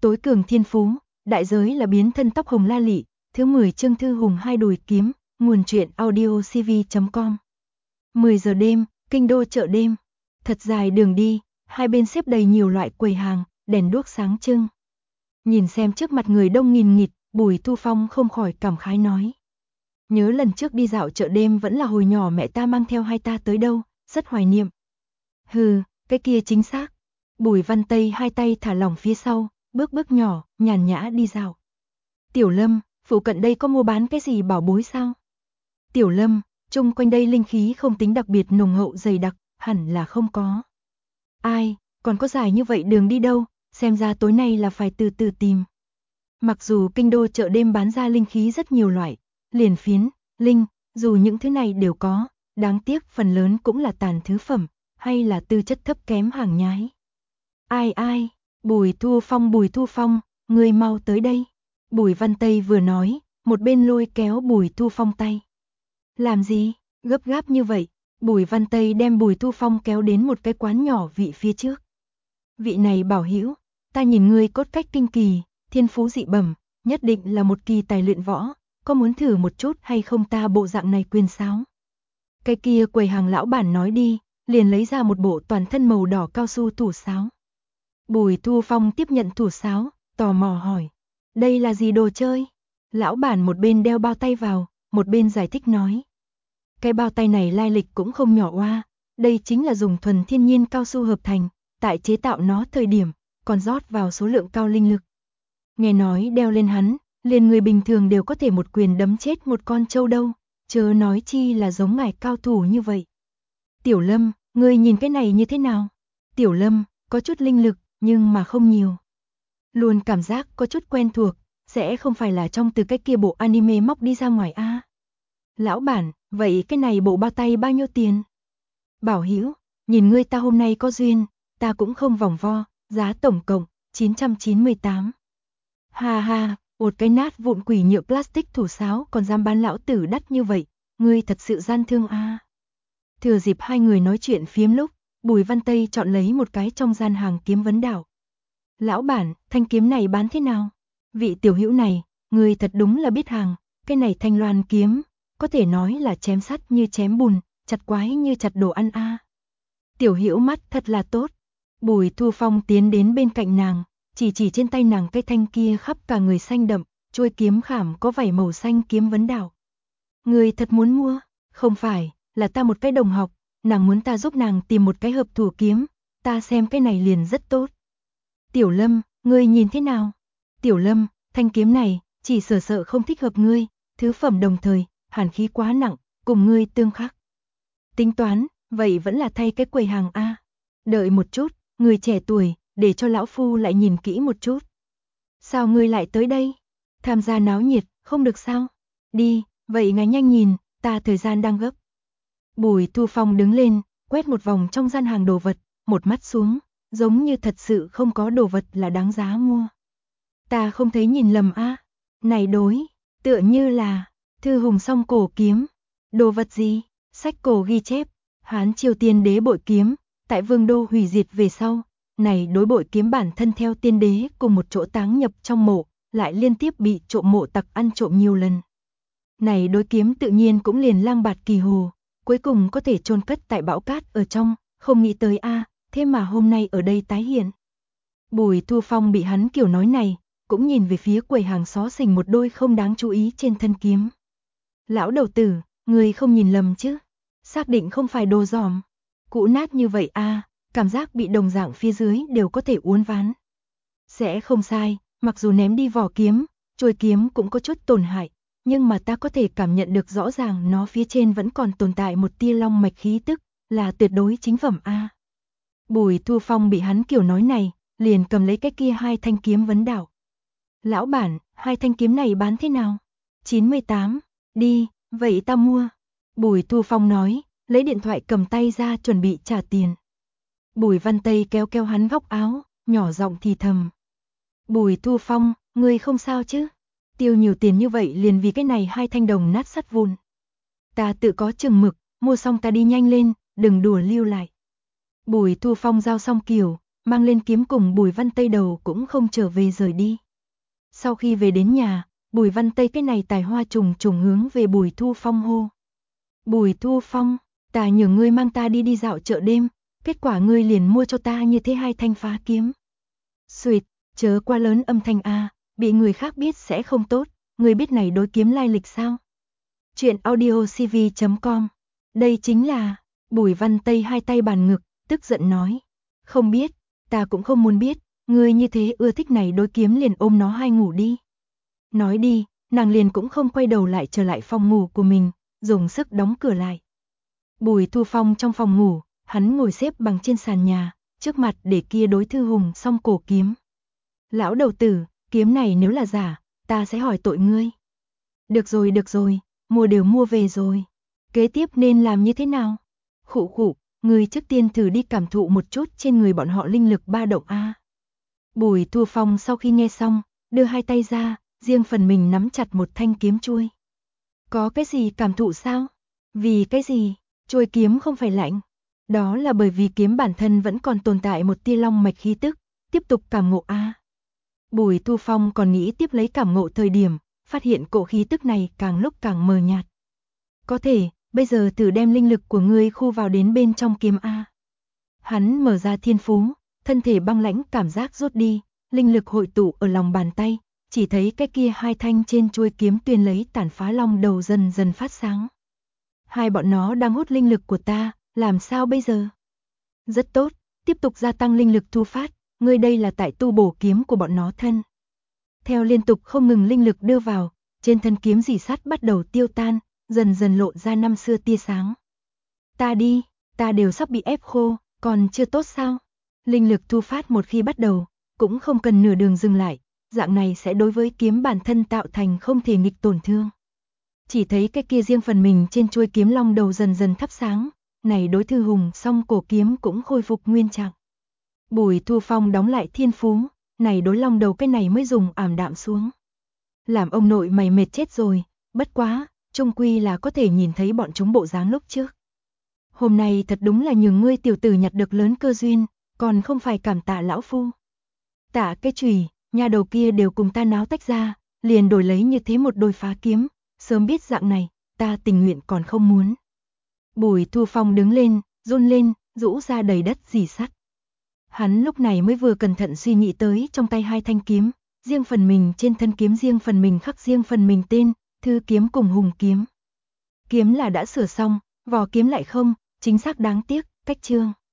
Tối cường thiên phú, đại giới là biến thân tóc hồng la lị. Thứ 10 Trương Thư Hùng hai đùi kiếm, nguồn truyện audio cv.com. 10 giờ đêm, kinh đô chợ đêm. Thật dài đường đi, hai bên xếp đầy nhiều loại quầy hàng, đèn đuốc sáng trưng. Nhìn xem trước mặt người đông nghìn nghịt, Bùi Thu Phong không khỏi cảm khái nói. Nhớ lần trước đi dạo chợ đêm vẫn là hồi nhỏ mẹ ta mang theo hai ta tới đâu, rất hoài niệm. Hừ, cái kia chính xác. Bùi Văn Tây hai tay thả lỏng phía sau, bước bước nhỏ, nhàn nhã đi dạo. Tiểu Lâm, phụ cận đây có mua bán cái gì bảo bối sao? Tiểu Lâm, chung quanh đây linh khí không tính đặc biệt nồng hậu dày đặc, hẳn là không có. Ai, còn có dài như vậy đường đi đâu, xem ra tối nay là phải từ từ tìm. Mặc dù kinh đô chợ đêm bán ra linh khí rất nhiều loại, liền phiến, linh, dù những thứ này đều có, đáng tiếc phần lớn cũng là tàn thứ phẩm, hay là tư chất thấp kém hàng nhái. Ai, Bùi Thu Phong, ngươi mau tới đây. Bùi Văn Tây vừa nói, một bên lôi kéo Bùi Thu Phong tay. Làm gì, gấp gáp như vậy? Bùi Văn Tây đem Bùi Thu Phong kéo đến một cái quán nhỏ vị phía trước. Vị này bảo hữu, ta nhìn ngươi cốt cách kinh kỳ, thiên phú dị bẩm, nhất định là một kỳ tài luyện võ, có muốn thử một chút hay không ta bộ dạng này quyền sáo? Cái kia quầy hàng lão bản nói đi, liền lấy ra một bộ toàn thân màu đỏ cao su thủ sáo. Bùi Thu Phong tiếp nhận thủ sáo, tò mò hỏi. Đây là gì đồ chơi? Lão bản một bên đeo bao tay vào, một bên giải thích nói. Cái bao tay này lai lịch cũng không nhỏ oa, đây chính là dùng thuần thiên nhiên cao su hợp thành, tại chế tạo nó thời điểm, còn rót vào số lượng cao linh lực. Nghe nói đeo lên hắn, liền người bình thường đều có thể một quyền đấm chết một con trâu đâu, chớ nói chi là giống ngài cao thủ như vậy. Tiểu Lâm, ngươi nhìn cái này như thế nào? Tiểu Lâm, có chút linh lực, nhưng mà không nhiều. Luôn cảm giác có chút quen thuộc, sẽ không phải là trong từ cái kia bộ anime móc đi ra ngoài a. Lão bản, vậy cái này bộ bao tay bao nhiêu tiền? Bảo hữu, nhìn ngươi ta hôm nay có duyên, ta cũng không vòng vo, giá tổng cộng 998. Ha, một cái nát vụn quỷ nhựa plastic thủ sáo còn dám bán lão tử đắt như vậy, ngươi thật sự gian thương a. Thừa dịp hai người nói chuyện phiếm lúc, Bùi Văn Tây chọn lấy một cái trong gian hàng kiếm vấn đảo. Lão bản, thanh kiếm này bán thế nào? Vị tiểu hữu này, người thật đúng là biết hàng, cái này thanh loan kiếm, có thể nói là chém sắt như chém bùn, chặt quái như chặt đồ ăn a. Tiểu hữu mắt thật là tốt. Bùi Thu Phong tiến đến bên cạnh nàng, chỉ trên tay nàng cái thanh kia khắp cả người xanh đậm, chuôi kiếm khảm có vảy màu xanh kiếm vấn đảo. Người thật muốn mua? Không phải, là ta một cái đồng học, nàng muốn ta giúp nàng tìm một cái hợp thủ kiếm, ta xem cái này liền rất tốt. Tiểu Lâm, ngươi nhìn thế nào? Tiểu Lâm, thanh kiếm này, chỉ sợ không thích hợp ngươi, thứ phẩm đồng thời, hàn khí quá nặng, cùng ngươi tương khắc. Tính toán, vậy vẫn là thay cái quầy hàng a. Đợi một chút, người trẻ tuổi, để cho lão phu lại nhìn kỹ một chút. Sao ngươi lại tới đây? Tham gia náo nhiệt, không được sao? Đi, vậy ngài nhanh nhìn, ta thời gian đang gấp. Bùi Thu Phong đứng lên, quét một vòng trong gian hàng đồ vật, một mắt xuống, giống như thật sự không có đồ vật là đáng giá mua. Ta không thấy nhìn lầm a, này đối, tựa như là Thư Hùng song cổ kiếm. Đồ vật gì? Sách cổ ghi chép, Hán Triều Tiên đế bội kiếm, tại Vương đô hủy diệt về sau, này đối bội kiếm bản thân theo tiên đế cùng một chỗ táng nhập trong mộ, lại liên tiếp bị trộm mộ tặc ăn trộm nhiều lần. Này đối kiếm tự nhiên cũng liền lang bạt kỳ hồ, cuối cùng có thể chôn cất tại bão cát ở trong, không nghĩ tới a, thế mà hôm nay ở đây tái hiện. Bùi Thu Phong bị hắn kiểu nói này, cũng nhìn về phía quầy hàng xó xỉnh một đôi không đáng chú ý trên thân kiếm. Lão đầu tử, người không nhìn lầm chứ? Xác định không phải đồ giòm. Cũ nát như vậy a, cảm giác bị đồng dạng phía dưới đều có thể uốn ván. Sẽ không sai, mặc dù ném đi vỏ kiếm, chuôi kiếm cũng có chút tổn hại, nhưng mà ta có thể cảm nhận được rõ ràng nó phía trên vẫn còn tồn tại một tia long mạch khí tức, là tuyệt đối chính phẩm a. Bùi Thu Phong bị hắn kiểu nói này, liền cầm lấy cái kia hai thanh kiếm vấn đảo. Lão bản, hai thanh kiếm này bán thế nào? 98, đi, vậy ta mua. Bùi Thu Phong nói, lấy điện thoại cầm tay ra chuẩn bị trả tiền. Bùi Văn Tây kéo hắn góc áo, nhỏ giọng thì thầm. Bùi Thu Phong, ngươi không sao chứ? Tiêu nhiều tiền như vậy liền vì cái này hai thanh đồng nát sắt vụn. Ta tự có chừng mực, mua xong ta đi nhanh lên, đừng đùa lưu lại. Bùi Thu Phong giao xong kiểu, mang lên kiếm cùng Bùi Văn Tây đầu cũng không trở về rời đi. Sau khi về đến nhà, Bùi Văn Tây cái này tài hoa trùng trùng hướng về Bùi Thu Phong hô. Bùi Thu Phong, ta nhờ ngươi mang ta đi dạo chợ đêm, kết quả ngươi liền mua cho ta như thế 2 thanh phá kiếm. Xuyệt, chớ quá lớn âm thanh a, bị người khác biết sẽ không tốt, ngươi biết này đối kiếm lai lịch sao? Chuyện audiocv.com. Đây chính là, Bùi Văn Tây 2 tay bàn ngực, tức giận nói. Không biết, ta cũng không muốn biết, ngươi như thế ưa thích này đối kiếm liền ôm nó hai ngủ đi. Nói đi, nàng liền cũng không quay đầu lại trở lại phòng ngủ của mình, dùng sức đóng cửa lại. Bùi Thu Phong trong phòng ngủ, hắn ngồi xếp bằng trên sàn nhà, trước mặt để kia đối thư hùng song cổ kiếm. Lão đầu tử, kiếm này nếu là giả, ta sẽ hỏi tội ngươi. Được rồi, mua đều mua về rồi. Kế tiếp nên làm như thế nào? Khụ khụ, ngươi trước tiên thử đi cảm thụ một chút trên người bọn họ linh lực ba động a. Bùi Thu Phong sau khi nghe xong, đưa 2 tay ra, riêng phần mình nắm chặt một thanh kiếm chuôi. Có cái gì cảm thụ sao? Vì cái gì? Chuôi kiếm không phải lạnh. Đó là bởi vì kiếm bản thân vẫn còn tồn tại một tia long mạch khí tức, tiếp tục cảm ngộ a. Bùi Thu Phong còn nghĩ tiếp lấy cảm ngộ thời điểm, phát hiện cổ khí tức này càng lúc càng mờ nhạt. Có thể, bây giờ thử đem linh lực của ngươi khu vào đến bên trong kiếm a. Hắn mở ra thiên phú, thân thể băng lãnh cảm giác rút đi, linh lực hội tụ ở lòng bàn tay, chỉ thấy cái kia 2 thanh trên chuôi kiếm tuyền lấy tản phá long đầu dần dần phát sáng. Hai bọn nó đang hút linh lực của ta, làm sao bây giờ? Rất tốt, tiếp tục gia tăng linh lực thu phát, ngươi đây là tại tu bổ kiếm của bọn nó thân. Theo liên tục không ngừng linh lực đưa vào, trên thân kiếm rỉ sắt bắt đầu tiêu tan, dần dần lộ ra năm xưa tia sáng. Ta đi, ta đều sắp bị ép khô, còn chưa tốt sao? Linh lực thu phát một khi bắt đầu, cũng không cần nửa đường dừng lại, dạng này sẽ đối với kiếm bản thân tạo thành không thể nghịch tổn thương. Chỉ thấy cái kia riêng phần mình trên chuôi kiếm long đầu dần dần thắp sáng, này đối thư hùng song cổ kiếm cũng khôi phục nguyên trạng. Bùi Thu Phong đóng lại thiên phú, này đối long đầu cái này mới dùng ảm đạm xuống. Làm ông nội mày mệt chết rồi, bất quá, chung quy là có thể nhìn thấy bọn chúng bộ dáng lúc trước. Hôm nay thật đúng là nhường ngươi tiểu tử nhặt được lớn cơ duyên, còn không phải cảm tạ lão phu. Tạ cái chùy, nhà đầu kia đều cùng ta náo tách ra, liền đổi lấy như thế một đôi phá kiếm, sớm biết dạng này, ta tình nguyện còn không muốn. Bùi Thu Phong đứng lên, run lên, rũ ra đầy đất rỉ sắt. Hắn lúc này mới vừa cẩn thận suy nghĩ tới trong tay 2 thanh kiếm, riêng phần mình trên thân kiếm riêng phần mình khắc riêng phần mình tên, thư kiếm cùng hùng kiếm. Kiếm là đã sửa xong, vỏ kiếm lại không, chính xác đáng tiếc, cách chương.